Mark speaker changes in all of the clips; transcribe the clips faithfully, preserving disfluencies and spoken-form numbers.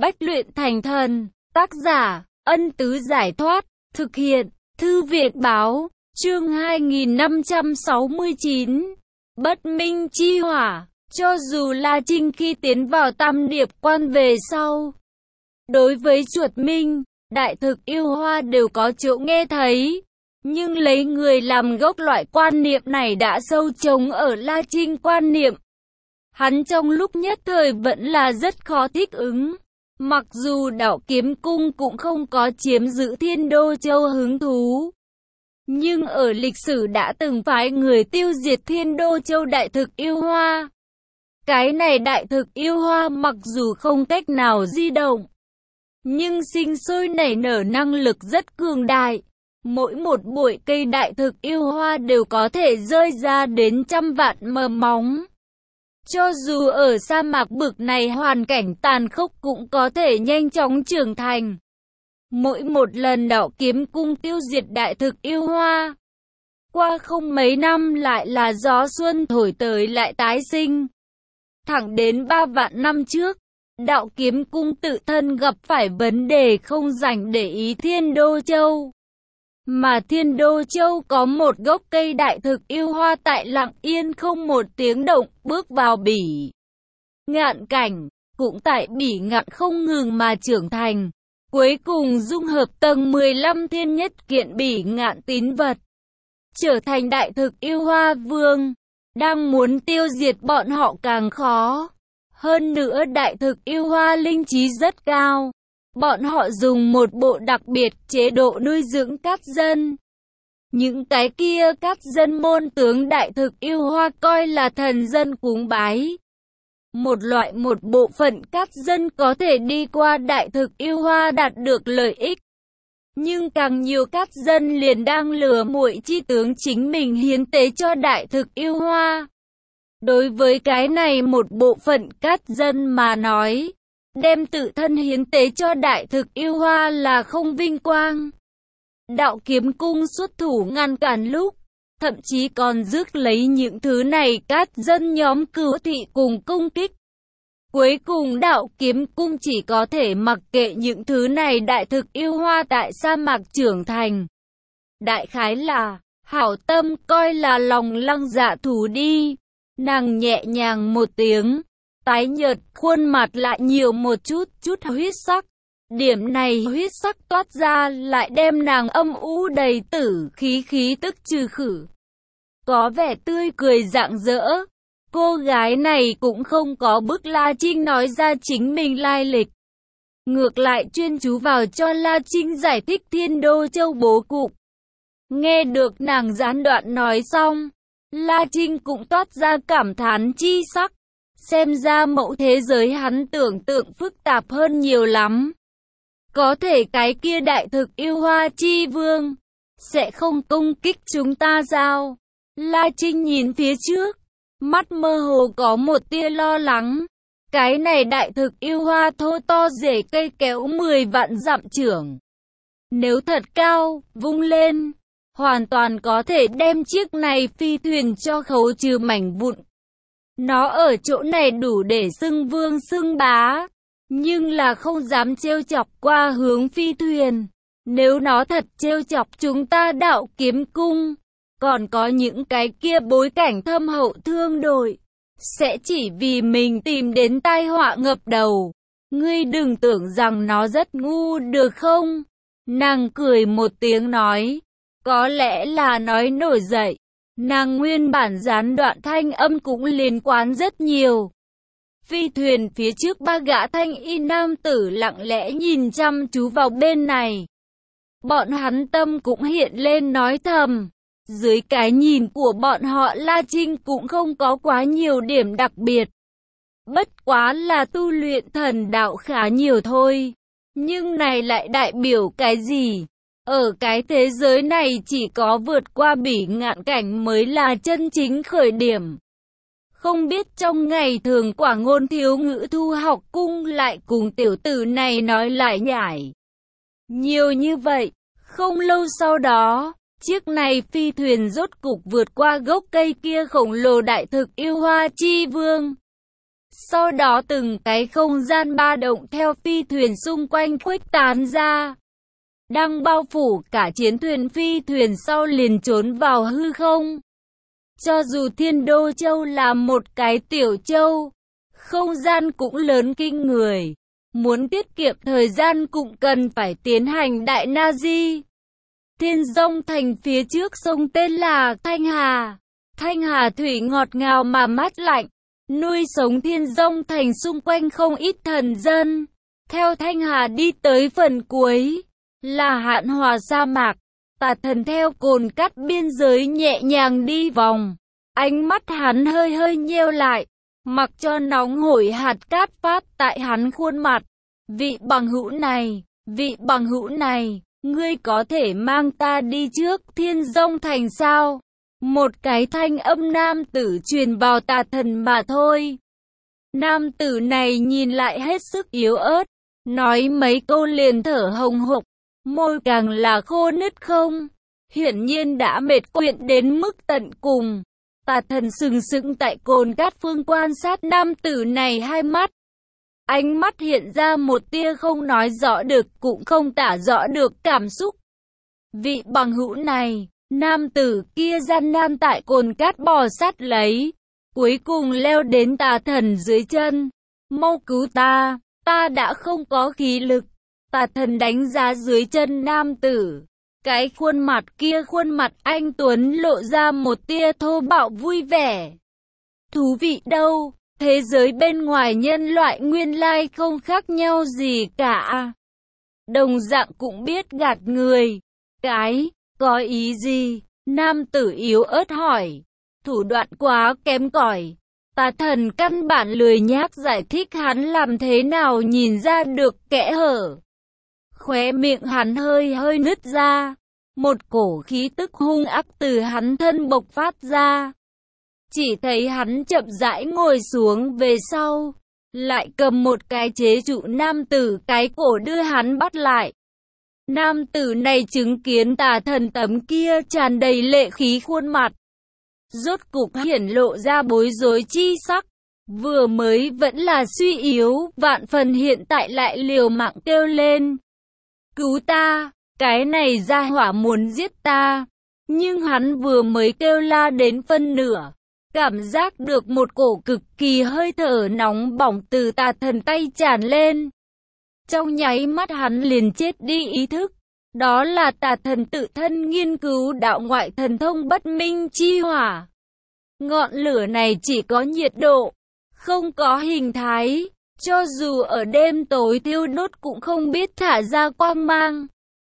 Speaker 1: Bách luyện thành thần. Tác giả, Ân Tứ Giải Thoát. Thực hiện, Thư Việt Báo. Chương hai nghìn năm trăm sáu mươi chín. Bất minh chi hỏa. Cho dù La Trinh khi tiến vào Tam Điệp Quan về sau, đối với Chuột Minh, Đại Thực Yêu Hoa đều có chỗ nghe thấy, nhưng lấy người làm gốc, loại quan niệm này đã sâu trồng ở La Trinh quan niệm. Hắn trong lúc nhất thời vẫn là rất khó thích ứng. Mặc dù Đạo Kiếm Cung cũng không có chiếm giữ Thiên Đô Châu hứng thú, nhưng ở lịch sử đã từng phái người tiêu diệt Thiên Đô Châu Đại Thực Yêu Hoa. Cái này Đại Thực Yêu Hoa mặc dù không cách nào di động, nhưng sinh sôi nảy nở năng lực rất cường đại. Mỗi một bụi cây Đại Thực Yêu Hoa đều có thể rơi ra đến trăm vạn mầm móng. Cho dù ở sa mạc bực này hoàn cảnh tàn khốc cũng có thể nhanh chóng trưởng thành. Mỗi một lần Đạo Kiếm Cung tiêu diệt Đại Thực Yêu Hoa, qua không mấy năm lại là gió xuân thổi tới lại tái sinh. Thẳng đến ba vạn năm trước, Đạo Kiếm Cung tự thân gặp phải vấn đề không rảnh để ý Thiên Đô Châu. Mà Thiên Đô Châu có một gốc cây Đại Thực Yêu Hoa tại lặng yên không một tiếng động bước vào bỉ ngạn cảnh, cũng tại bỉ ngạn không ngừng mà trưởng thành, cuối cùng dung hợp tầng mười lăm thiên nhất kiện bỉ ngạn tín vật, trở thành Đại Thực Yêu Hoa Vương. Đang muốn tiêu diệt bọn họ càng khó. Hơn nữa Đại Thực Yêu Hoa linh trí rất cao. Bọn họ dùng một bộ đặc biệt chế độ nuôi dưỡng cát dân. Những cái kia cát dân môn tướng Đại Thực Yêu Hoa coi là thần dân cúng bái. Một loại một bộ phận cát dân có thể đi qua Đại Thực Yêu Hoa đạt được lợi ích. Nhưng càng nhiều cát dân liền đang lừa muội chi tướng chính mình hiến tế cho Đại Thực Yêu Hoa. Đối với cái này một bộ phận cát dân mà nói, đem tự thân hiến tế cho Đại Thực Yêu Hoa là không vinh quang. Đạo Kiếm Cung xuất thủ ngăn cản lúc, thậm chí còn rước lấy những thứ này cát dân nhóm cửu thị cùng công kích. Cuối cùng Đạo Kiếm Cung chỉ có thể mặc kệ những thứ này Đại Thực Yêu Hoa tại sa mạc trưởng thành. Đại khái là, hảo tâm coi là lòng lăng dạ thú đi. Nàng nhẹ nhàng một tiếng, tái nhợt, khuôn mặt lại nhiều một chút chút huyết sắc. Điểm này huyết sắc toát ra lại đem nàng âm u đầy tử khí khí tức trừ khử. Có vẻ tươi cười rạng rỡ. Cô gái này cũng không có bức La Trinh nói ra chính mình lai lịch. Ngược lại chuyên chú vào cho La Trinh giải thích Thiên Đô Châu bố cục. Nghe được nàng gián đoạn nói xong, La Trinh cũng toát ra cảm thán chi sắc. Xem ra mẫu thế giới hắn tưởng tượng phức tạp hơn nhiều lắm. Có thể cái kia Đại Thực Yêu Hoa chi vương sẽ không công kích chúng ta sao? La Trinh nhìn phía trước, mắt mơ hồ có một tia lo lắng. Cái này Đại Thực Yêu Hoa thô to rễ cây kéo mười vạn dặm trưởng. Nếu thật cao, vung lên, hoàn toàn có thể đem chiếc này phi thuyền cho khấu trừ mảnh vụn. Nó ở chỗ này đủ để xưng vương xưng bá, nhưng là không dám trêu chọc qua hướng phi thuyền. Nếu nó thật trêu chọc chúng ta Đạo Kiếm Cung, còn có những cái kia bối cảnh thâm hậu thương đội, sẽ chỉ vì mình tìm đến tai họa ngập đầu. Ngươi đừng tưởng rằng nó rất ngu được không? Nàng cười một tiếng nói, có lẽ là nói nổi dậy. Nàng nguyên bản gián đoạn thanh âm cũng liên quan rất nhiều. Phi thuyền phía trước ba gã thanh y nam tử lặng lẽ nhìn chăm chú vào bên này. Bọn hắn tâm cũng hiện lên nói thầm. Dưới cái nhìn của bọn họ La Trinh cũng không có quá nhiều điểm đặc biệt. Bất quá là tu luyện thần đạo khá nhiều thôi. Nhưng này lại đại biểu cái gì? Ở cái thế giới này chỉ có vượt qua bỉ ngạn cảnh mới là chân chính khởi điểm. Không biết trong ngày thường Quả Ngôn thiếu ngữ thu học cung lại cùng tiểu tử này nói lại nhải nhiều như vậy. Không lâu sau đó, chiếc này phi thuyền rốt cục vượt qua gốc cây kia khổng lồ Đại Thực Yêu Hoa chi vương. Sau đó từng cái không gian ba động theo phi thuyền xung quanh khuếch tán ra, đang bao phủ cả chiến thuyền. Phi thuyền sau liền trốn vào hư không. Cho dù Thiên Đô Châu là một cái tiểu châu, không gian cũng lớn kinh người. Muốn tiết kiệm thời gian cũng cần phải tiến hành đại na di. Thiên Dông Thành phía trước sông tên là Thanh Hà. Thanh Hà thủy ngọt ngào mà mát lạnh, nuôi sống Thiên Dông Thành xung quanh không ít thần dân. Theo Thanh Hà đi tới phần cuối là Hạn Hòa sa mạc. Tà Thần theo cồn cát biên giới nhẹ nhàng đi vòng, ánh mắt hắn hơi hơi nheo lại, mặc cho nóng hổi hạt cát phát tại hắn khuôn mặt. Vị bằng hữu này, vị bằng hữu này, ngươi có thể mang ta đi trước Thiên Dông Thành sao? Một cái thanh âm nam tử truyền vào Tà Thần mà thôi. Nam tử này nhìn lại hết sức yếu ớt, nói mấy câu liền thở hồng hộc, môi càng là khô nứt không. Hiển nhiên đã mệt quyện đến mức tận cùng. Tà Thần sừng sững tại cồn cát phương quan sát nam tử này hai mắt. Ánh mắt hiện ra một tia không nói rõ được cũng không tả rõ được cảm xúc. Vị bằng hữu này, nam tử kia gian nan tại cồn cát bò sát lấy, cuối cùng leo đến Tà Thần dưới chân. Mau cứu ta, ta đã không có khí lực. Tà Thần đánh giá dưới chân nam tử. Cái khuôn mặt kia, khuôn mặt anh tuấn lộ ra một tia thô bạo vui vẻ. Thú vị đâu, thế giới bên ngoài nhân loại nguyên lai không khác nhau gì cả. Đồng dạng cũng biết gạt người. Cái, có ý gì? Nam tử yếu ớt hỏi. Thủ đoạn quá kém cỏi. Tà Thần căn bản lười nhác giải thích hắn làm thế nào nhìn ra được kẽ hở. Khóe miệng hắn hơi hơi nứt ra. Một cổ khí tức hung ác từ hắn thân bộc phát ra. Chỉ thấy hắn chậm rãi ngồi xuống về sau, lại cầm một cái chế trụ nam tử cái cổ đưa hắn bắt lại. Nam tử này chứng kiến Tà Thần tấm kia tràn đầy lệ khí khuôn mặt, rốt cục hiển lộ ra bối rối chi sắc. Vừa mới vẫn là suy yếu, vạn phần hiện tại lại liều mạng kêu lên. Cứu ta, cái này gia hỏa muốn giết ta. Nhưng hắn vừa mới kêu la đến phân nửa, cảm giác được một cổ cực kỳ hơi thở nóng bỏng từ Tà Thần tay tràn lên. Trong nháy mắt hắn liền chết đi ý thức. Đó là Tà Thần tự thân nghiên cứu đạo ngoại thần thông bất minh chi hỏa. Ngọn lửa này chỉ có nhiệt độ, không có hình thái. Cho dù ở đêm tối thiêu đốt cũng không biết thả ra quang mang.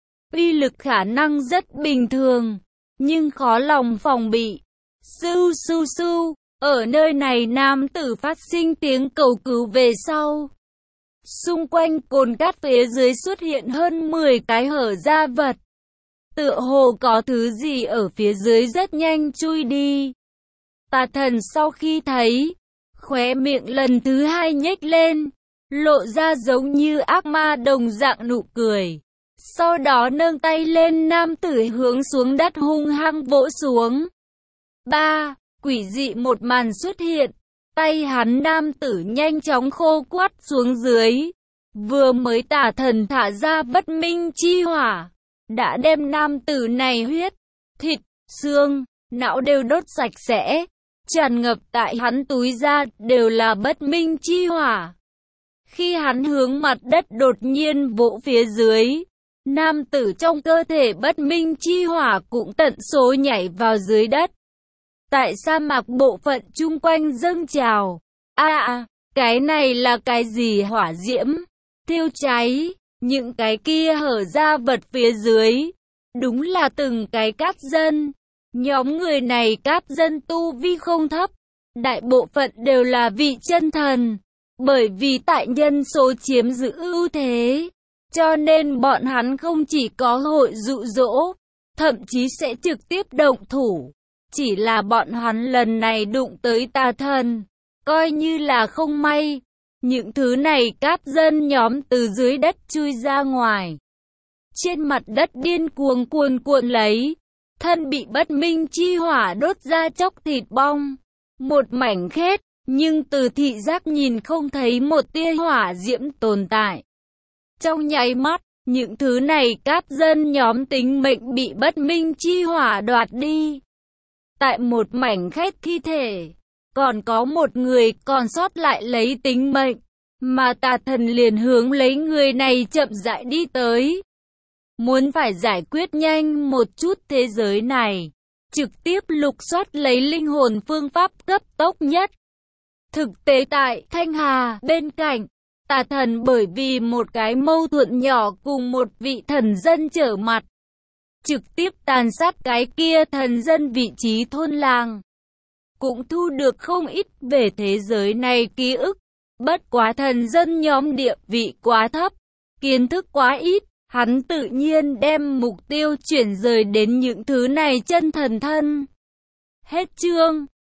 Speaker 1: Uy lực khả năng rất bình thường, nhưng khó lòng phòng bị. Su su su, ở nơi này nam tử phát sinh tiếng cầu cứu về sau. Xung quanh cồn cát phía dưới xuất hiện hơn mười cái hở ra vật. Tựa hồ có thứ gì ở phía dưới rất nhanh chui đi. Tà Thần sau khi thấy, khóe miệng lần thứ hai nhếch lên, lộ ra giống như ác ma đồng dạng nụ cười. Sau đó nâng tay lên, nam tử hướng xuống đất hung hăng vỗ xuống. Ba, quỷ dị một màn xuất hiện. Tay hắn nam tử nhanh chóng khô quắt xuống dưới. Vừa mới Tà Thần thả ra bất minh chi hỏa, đã đem nam tử này huyết, thịt, xương, não đều đốt sạch sẽ. Tràn ngập tại hắn túi ra đều là bất minh chi hỏa. Khi hắn hướng mặt đất đột nhiên vỗ phía dưới, nam tử trong cơ thể bất minh chi hỏa cũng tận số nhảy vào dưới đất. Tại sa mạc bộ phận chung quanh dâng trào. A à, cái này là cái gì? Hỏa diễm, thiêu cháy, những cái kia hở ra vật phía dưới. Đúng là từng cái cát dân. Nhóm người này cát dân tu vi không thấp, đại bộ phận đều là vị chân thần. Bởi vì tại nhân số chiếm giữ ưu thế, cho nên bọn hắn không chỉ có hội dụ dỗ, thậm chí sẽ trực tiếp động thủ. Chỉ là bọn hắn lần này đụng tới Tà Thần, coi như là không may. Những thứ này cát dân nhóm từ dưới đất chui ra ngoài. Trên mặt đất điên cuồng cuồn cuộn lấy, thân bị bất minh chi hỏa đốt ra chóc thịt bong. Một mảnh khét, nhưng từ thị giác nhìn không thấy một tia hỏa diễm tồn tại. Trong nháy mắt, những thứ này cát dân nhóm tính mệnh bị bất minh chi hỏa đoạt đi. Tại một mảnh khét thi thể, còn có một người còn sót lại lấy tính mệnh, mà tà thần liền hướng lấy người này chậm rãi đi tới. Muốn phải giải quyết nhanh một chút thế giới này, trực tiếp lục soát lấy linh hồn phương pháp cấp tốc nhất. Thực tế tại Thanh Hà bên cạnh, tà thần bởi vì một cái mâu thuẫn nhỏ cùng một vị thần dân trở mặt, trực tiếp tàn sát cái kia thần dân vị trí thôn làng. Cũng thu được không ít về thế giới này ký ức. Bất quá thần dân nhóm địa vị quá thấp, kiến thức quá ít, hắn tự nhiên đem mục tiêu chuyển rời đến những thứ này chân thần thân. Hết chương.